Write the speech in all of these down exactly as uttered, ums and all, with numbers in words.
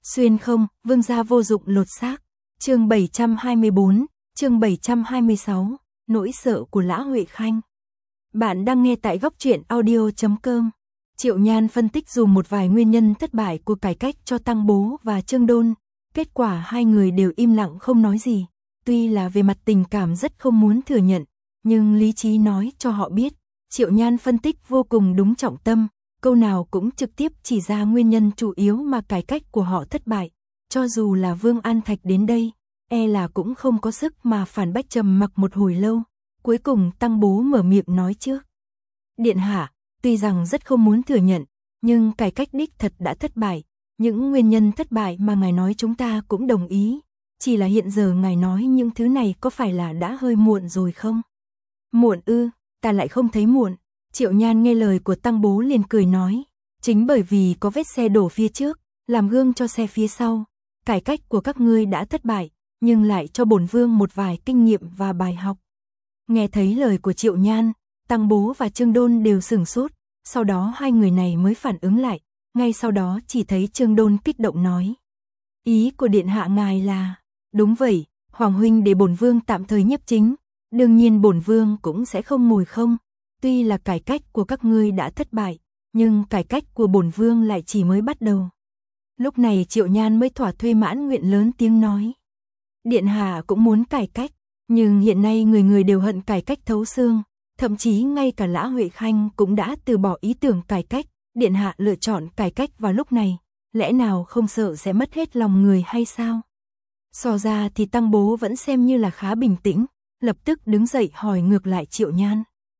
Xuyên không, vương gia vô dụng lột xác. Chương bảy trăm hai mươi bốn, chương bảy trăm hai mươi sáu, nỗi sợ của Lã Huệ Khanh. Bạn đang nghe tại góc truyện audio chấm com. Triệu Nhan phân tích dùng một vài nguyên nhân thất bại của cải cách cho Tăng Bố và Trương Đôn, kết quả hai người đều im lặng không nói gì, tuy là về mặt tình cảm rất không muốn thừa nhận, nhưng lý trí nói cho họ biết, Triệu Nhan phân tích vô cùng đúng trọng tâm, câu nào cũng trực tiếp chỉ ra nguyên nhân chủ yếu mà cải cách của họ thất bại, cho dù là Vương An Thạch đến đây, e là cũng không có sức mà phản bác. Trầm mặc một hồi lâu, cuối cùng Tăng Bố mở miệng nói trước. Điện hạ, tuy rằng rất không muốn thừa nhận, nhưng cải cách đích thật đã thất bại, những nguyên nhân thất bại mà ngài nói chúng ta cũng đồng ý, chỉ là hiện giờ ngài nói những thứ này có phải là đã hơi muộn rồi không? Muộn ư, ta lại không thấy muộn. Triệu Nhan nghe lời của Tăng Bố liền cười nói, chính bởi vì có vết xe đổ phía trước, làm gương cho xe phía sau, cải cách của các ngươi đã thất bại, nhưng lại cho bổn vương một vài kinh nghiệm và bài học. Nghe thấy lời của Triệu Nhan, Tăng Bố và Trương Đôn đều sửng sốt, sau đó hai người này mới phản ứng lại, ngay sau đó chỉ thấy Trương Đôn kích động nói. Ý của điện hạ ngài là, đúng vậy, Hoàng huynh để bổn vương tạm thời nhiếp chính, đương nhiên bổn vương cũng sẽ không ngồi không, tuy là cải cách của các ngươi đã thất bại, nhưng cải cách của bổn vương lại chỉ mới bắt đầu. Lúc này Triệu Nhan mới thỏa thuê mãn nguyện lớn tiếng nói. Điện hạ cũng muốn cải cách, nhưng hiện nay người người đều hận cải cách thấu xương, thậm chí ngay cả Lã Huệ Khanh cũng đã từ bỏ ý tưởng cải cách, điện hạ lựa chọn cải cách vào lúc này, lẽ nào không sợ sẽ mất hết lòng người hay sao? So ra thì Tăng Bố vẫn xem như là khá bình tĩnh, lập tức đứng dậy hỏi ngược lại Triệu Nhan.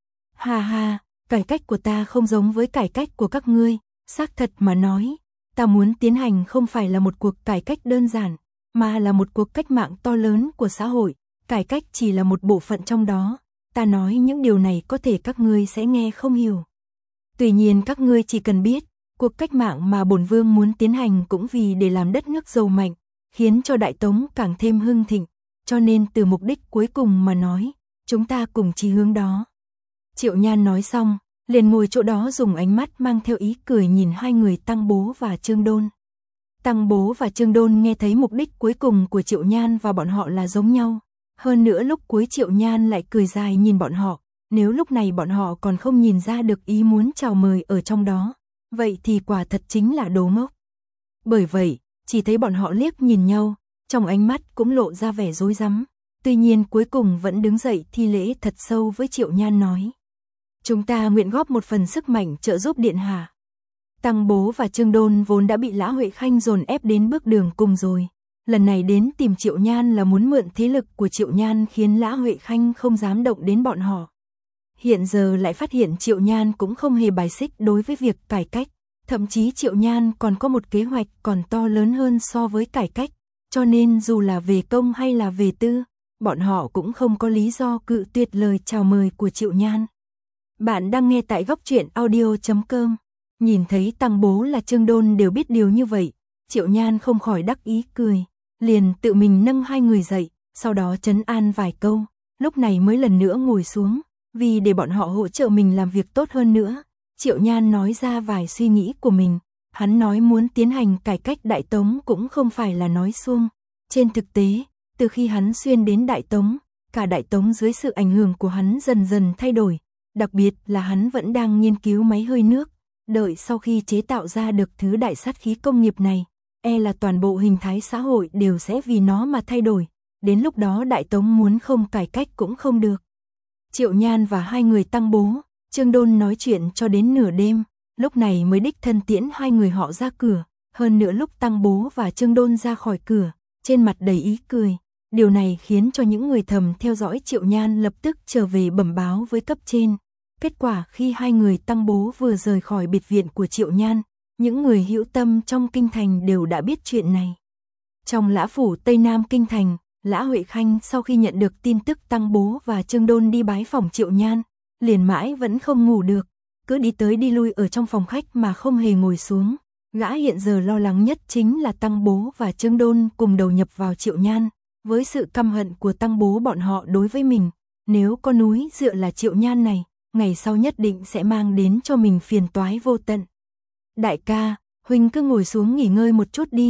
Ha ha, cải cách của ta không giống với cải cách của các ngươi, xác thật mà nói, ta muốn tiến hành không phải là một cuộc cải cách đơn giản, mà là một cuộc cách mạng to lớn của xã hội, cải cách chỉ là một bộ phận trong đó, ta nói những điều này có thể các ngươi sẽ nghe không hiểu. Tuy nhiên các ngươi chỉ cần biết, cuộc cách mạng mà bổn vương muốn tiến hành cũng vì để làm đất nước giàu mạnh, khiến cho Đại Tống càng thêm hưng thịnh, cho nên từ mục đích cuối cùng mà nói, chúng ta cùng chí hướng đó. Triệu Nhan nói xong, liền ngồi chỗ đó dùng ánh mắt mang theo ý cười nhìn hai người Tăng Bố và Trương Đôn. Tăng Bố và Trương Đôn nghe thấy mục đích cuối cùng của Triệu Nhan và bọn họ là giống nhau. Hơn nữa lúc cuối Triệu Nhan lại cười dài nhìn bọn họ, nếu lúc này bọn họ còn không nhìn ra được ý muốn chào mời ở trong đó, vậy thì quả thật chính là đồ ngốc. Bởi vậy, chỉ thấy bọn họ liếc nhìn nhau, trong ánh mắt cũng lộ ra vẻ rối rắm, tuy nhiên cuối cùng vẫn đứng dậy thi lễ thật sâu với Triệu Nhan nói. Chúng ta nguyện góp một phần sức mạnh trợ giúp điện hạ. Tăng Bố và Trương Đôn vốn đã bị Lã Huệ Khanh dồn ép đến bước đường cùng rồi. Lần này đến tìm Triệu Nhan là muốn mượn thế lực của Triệu Nhan khiến Lã Huệ Khanh không dám động đến bọn họ. Hiện giờ lại phát hiện Triệu Nhan cũng không hề bài xích đối với việc cải cách. Thậm chí Triệu Nhan còn có một kế hoạch còn to lớn hơn so với cải cách. Cho nên dù là về công hay là về tư, bọn họ cũng không có lý do cự tuyệt lời chào mời của Triệu Nhan. Bạn đang nghe tại góc truyện audio chấm com. Nhìn thấy Tăng Bố là Trương Đôn đều biết điều như vậy, Triệu Nhan không khỏi đắc ý cười, liền tự mình nâng hai người dậy, sau đó trấn an vài câu, lúc này mới lần nữa ngồi xuống, vì để bọn họ hỗ trợ mình làm việc tốt hơn nữa. Triệu Nhan nói ra vài suy nghĩ của mình, hắn nói muốn tiến hành cải cách Đại Tống cũng không phải là nói suông. Trên thực tế, từ khi hắn xuyên đến Đại Tống, cả Đại Tống dưới sự ảnh hưởng của hắn dần dần thay đổi, đặc biệt là hắn vẫn đang nghiên cứu máy hơi nước, đợi sau khi chế tạo ra được thứ đại sát khí công nghiệp này, e là toàn bộ hình thái xã hội đều sẽ vì nó mà thay đổi, đến lúc đó Đại Tống muốn không cải cách cũng không được. Triệu Nhan và hai người Tăng Bố, Trương Đôn nói chuyện cho đến nửa đêm, lúc này mới đích thân tiễn hai người họ ra cửa, hơn nữa lúc Tăng Bố và Trương Đôn ra khỏi cửa, trên mặt đầy ý cười, điều này khiến cho những người thầm theo dõi Triệu Nhan lập tức trở về bẩm báo với cấp trên. Kết quả khi hai người Tăng Bố vừa rời khỏi biệt viện của Triệu Nhan, những người hữu tâm trong kinh thành đều đã biết chuyện này. Trong Lã phủ Tây Nam kinh thành, Lã Huệ Khanh sau khi nhận được tin tức Tăng Bố và Trương Đôn đi bái phòng Triệu Nhan, liền mãi vẫn không ngủ được, cứ đi tới đi lui ở trong phòng khách mà không hề ngồi xuống. Gã hiện giờ lo lắng nhất chính là Tăng Bố và Trương Đôn cùng đầu nhập vào Triệu Nhan, với sự căm hận của Tăng Bố bọn họ đối với mình, nếu có núi dựa là Triệu Nhan này, ngày sau nhất định sẽ mang đến cho mình phiền toái vô tận. Đại ca, huynh cứ ngồi xuống nghỉ ngơi một chút đi,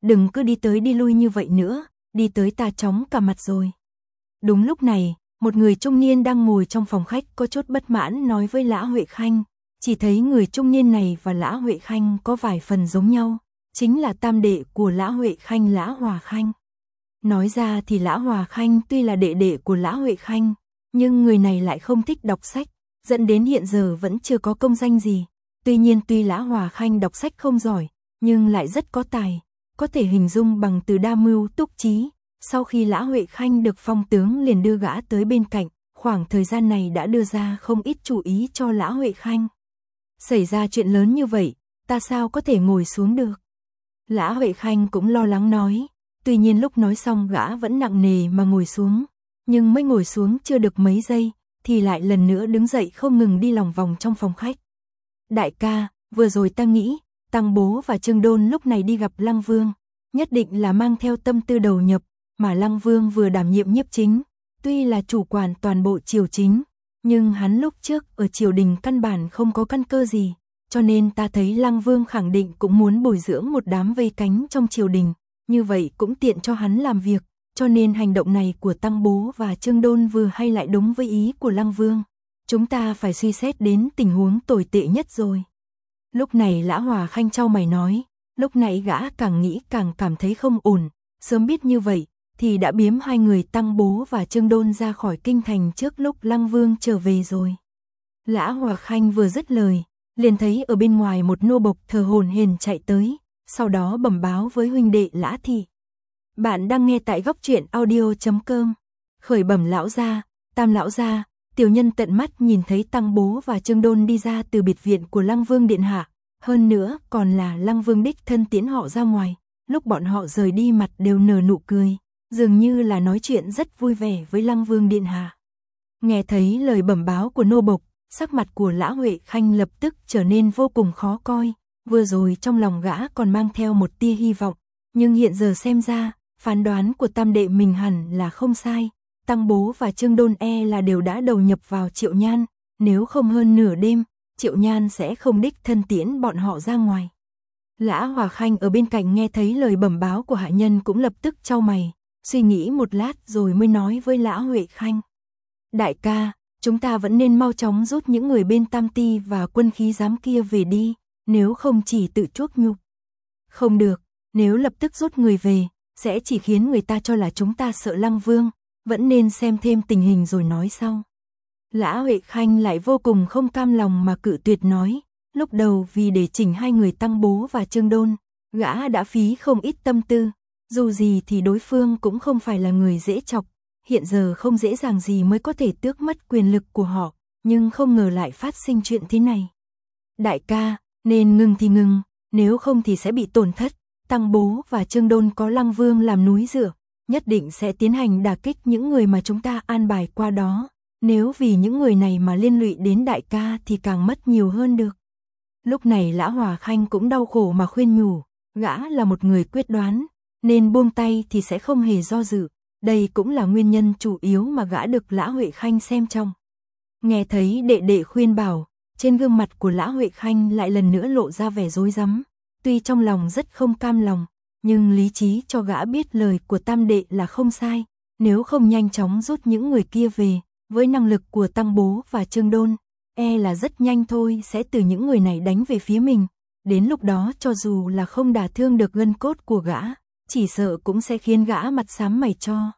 đừng cứ đi tới đi lui như vậy nữa, đi tới ta chóng cả mặt rồi. Đúng lúc này, một người trung niên đang ngồi trong phòng khách có chút bất mãn nói với Lã Huệ Khanh, chỉ thấy người trung niên này và Lã Huệ Khanh có vài phần giống nhau, chính là tam đệ của Lã Huệ Khanh, Lã Hòa Khanh. Nói ra thì Lã Hòa Khanh tuy là đệ đệ của Lã Huệ Khanh, nhưng người này lại không thích đọc sách, dẫn đến hiện giờ vẫn chưa có công danh gì. Tuy nhiên tuy Lã Hòa Khanh đọc sách không giỏi, nhưng lại rất có tài, có thể hình dung bằng từ đa mưu túc trí. Sau khi Lã Huệ Khanh được phong tướng liền đưa gã tới bên cạnh, khoảng thời gian này đã đưa ra không ít chú ý cho Lã Huệ Khanh. Xảy ra chuyện lớn như vậy, ta sao có thể ngồi xuống được? Lã Huệ Khanh cũng lo lắng nói, tuy nhiên lúc nói xong gã vẫn nặng nề mà ngồi xuống, nhưng mới ngồi xuống chưa được mấy giây, thì lại lần nữa đứng dậy không ngừng đi lòng vòng trong phòng khách. Đại ca, vừa rồi ta nghĩ, Tăng Bố và Trương Đôn lúc này đi gặp Lăng Vương, nhất định là mang theo tâm tư đầu nhập, mà Lăng Vương vừa đảm nhiệm nhiếp chính, tuy là chủ quản toàn bộ triều chính, nhưng hắn lúc trước ở triều đình căn bản không có căn cơ gì, cho nên ta thấy Lăng Vương khẳng định cũng muốn bồi dưỡng một đám vây cánh trong triều đình, như vậy cũng tiện cho hắn làm việc, cho nên hành động này của Tăng Bố và Trương Đôn vừa hay lại đúng với ý của Lăng Vương. Chúng ta phải suy xét đến tình huống tồi tệ nhất rồi. Lúc này Lã Hòa Khanh chau mày nói, lúc nãy gã càng nghĩ càng cảm thấy không ổn, sớm biết như vậy thì đã biếm hai người Tăng Bố và Trương Đôn ra khỏi kinh thành trước lúc Lăng Vương trở về rồi. Lã Hòa Khanh vừa dứt lời, liền thấy ở bên ngoài một nô bộc thờ hổn hển chạy tới, sau đó bẩm báo với huynh đệ Lã Thị. Bạn đang nghe tại góc truyện audio chấm com. Khởi bẩm lão gia, Tam lão gia, tiểu nhân tận mắt nhìn thấy Tăng Bố và Trương Đôn đi ra từ biệt viện của Lăng Vương điện hạ, hơn nữa còn là Lăng Vương đích thân tiễn họ ra ngoài, lúc bọn họ rời đi mặt đều nở nụ cười, dường như là nói chuyện rất vui vẻ với Lăng Vương điện hạ. Nghe thấy lời bẩm báo của nô bộc, sắc mặt của Lã Huệ Khanh lập tức trở nên vô cùng khó coi, vừa rồi trong lòng gã còn mang theo một tia hy vọng, nhưng hiện giờ xem ra, phán đoán của tam đệ mình hẳn là không sai. Tăng Bố và Trương Đôn e là đều đã đầu nhập vào Triệu Nhan, nếu không hơn nửa đêm, Triệu Nhan sẽ không đích thân tiễn bọn họ ra ngoài. Lã Hòa Khanh ở bên cạnh nghe thấy lời bẩm báo của hạ nhân cũng lập tức chau mày, suy nghĩ một lát rồi mới nói với Lã Huệ Khanh. Đại ca, chúng ta vẫn nên mau chóng rút những người bên Tam Ti và quân khí giám kia về đi, nếu không chỉ tự chuốc nhục. Không được, nếu lập tức rút người về, sẽ chỉ khiến người ta cho là chúng ta sợ Lăng Vương, vẫn nên xem thêm tình hình rồi nói sau. Lã Huệ Khanh lại vô cùng không cam lòng mà cự tuyệt nói, lúc đầu vì để chỉnh hai người Tăng Bố và Trương Đôn, gã đã phí không ít tâm tư, dù gì thì đối phương cũng không phải là người dễ chọc, hiện giờ không dễ dàng gì mới có thể tước mất quyền lực của họ, nhưng không ngờ lại phát sinh chuyện thế này. Đại ca, nên ngừng thì ngừng, nếu không thì sẽ bị tổn thất, Tăng Bố và Trương Đôn có Lăng Vương làm núi dựa, nhất định sẽ tiến hành đả kích những người mà chúng ta an bài qua đó, nếu vì những người này mà liên lụy đến đại ca thì càng mất nhiều hơn được. Lúc này Lã Hòa Khanh cũng đau khổ mà khuyên nhủ, gã là một người quyết đoán, nên buông tay thì sẽ không hề do dự, đây cũng là nguyên nhân chủ yếu mà gã được Lã Huệ Khanh xem trọng. Nghe thấy đệ đệ khuyên bảo, trên gương mặt của Lã Huệ Khanh lại lần nữa lộ ra vẻ rối rắm, tuy trong lòng rất không cam lòng, nhưng lý trí cho gã biết lời của tam đệ là không sai, nếu không nhanh chóng rút những người kia về, với năng lực của Tăng Bố và Trương Đôn, e là rất nhanh thôi sẽ từ những người này đánh về phía mình, đến lúc đó cho dù là không đả thương được gân cốt của gã, chỉ sợ cũng sẽ khiến gã mặt xám mày cho.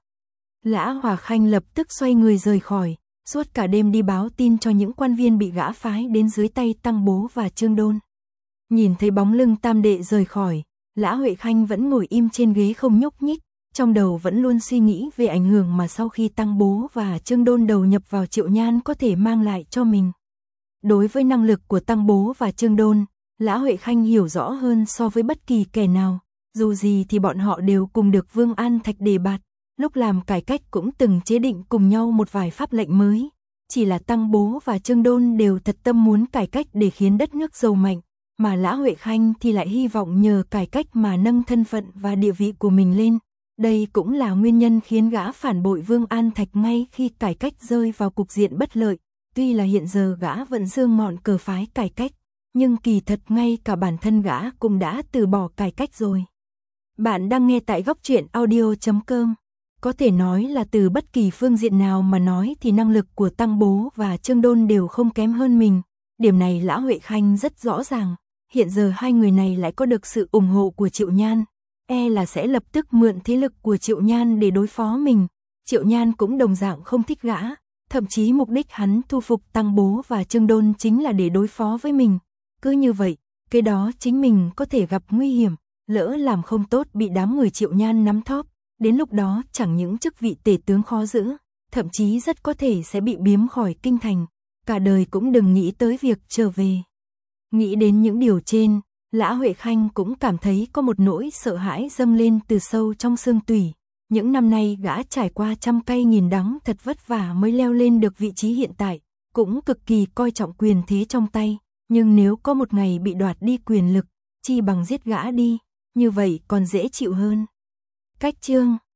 Lã Hòa Khanh lập tức xoay người rời khỏi, suốt cả đêm đi báo tin cho những quan viên bị gã phái đến dưới tay Tăng Bố và Trương Đôn. Nhìn thấy bóng lưng tam đệ rời khỏi, Lã Huệ Khanh vẫn ngồi im trên ghế không nhúc nhích, trong đầu vẫn luôn suy nghĩ về ảnh hưởng mà sau khi Tăng Bố và Trương Đôn đầu nhập vào Triệu Nhan có thể mang lại cho mình. Đối với năng lực của Tăng Bố và Trương Đôn, Lã Huệ Khanh hiểu rõ hơn so với bất kỳ kẻ nào, dù gì thì bọn họ đều cùng được Vương An Thạch đề bạt, lúc làm cải cách cũng từng chế định cùng nhau một vài pháp lệnh mới, chỉ là Tăng Bố và Trương Đôn đều thật tâm muốn cải cách để khiến đất nước giàu mạnh, mà Lã Huệ Khanh thì lại hy vọng nhờ cải cách mà nâng thân phận và địa vị của mình lên. Đây cũng là nguyên nhân khiến gã phản bội Vương An Thạch ngay khi cải cách rơi vào cục diện bất lợi. Tuy là hiện giờ gã vẫn dương mọn cờ phái cải cách, nhưng kỳ thật ngay cả bản thân gã cũng đã từ bỏ cải cách rồi. Bạn đang nghe tại góc truyện audio chấm com. Có thể nói là từ bất kỳ phương diện nào mà nói thì năng lực của Tăng Bố và Trương Đôn đều không kém hơn mình. Điểm này Lã Huệ Khanh rất rõ ràng. Hiện giờ hai người này lại có được sự ủng hộ của Triệu Nhan. E là sẽ lập tức mượn thế lực của Triệu Nhan để đối phó mình. Triệu Nhan cũng đồng dạng không thích gã. Thậm chí mục đích hắn thu phục Tăng Bố và Trương Đôn chính là để đối phó với mình. Cứ như vậy, cái đó chính mình có thể gặp nguy hiểm. Lỡ làm không tốt bị đám người Triệu Nhan nắm thóp, đến lúc đó chẳng những chức vị tể tướng khó giữ, thậm chí rất có thể sẽ bị biếm khỏi kinh thành, cả đời cũng đừng nghĩ tới việc trở về. Nghĩ đến những điều trên, Lã Huệ Khanh cũng cảm thấy có một nỗi sợ hãi dâng lên từ sâu trong xương tủy. Những năm nay gã trải qua trăm cay nghìn đắng thật vất vả mới leo lên được vị trí hiện tại, cũng cực kỳ coi trọng quyền thế trong tay, nhưng nếu có một ngày bị đoạt đi quyền lực, chi bằng giết gã đi. Như vậy còn dễ chịu hơn. Cách chương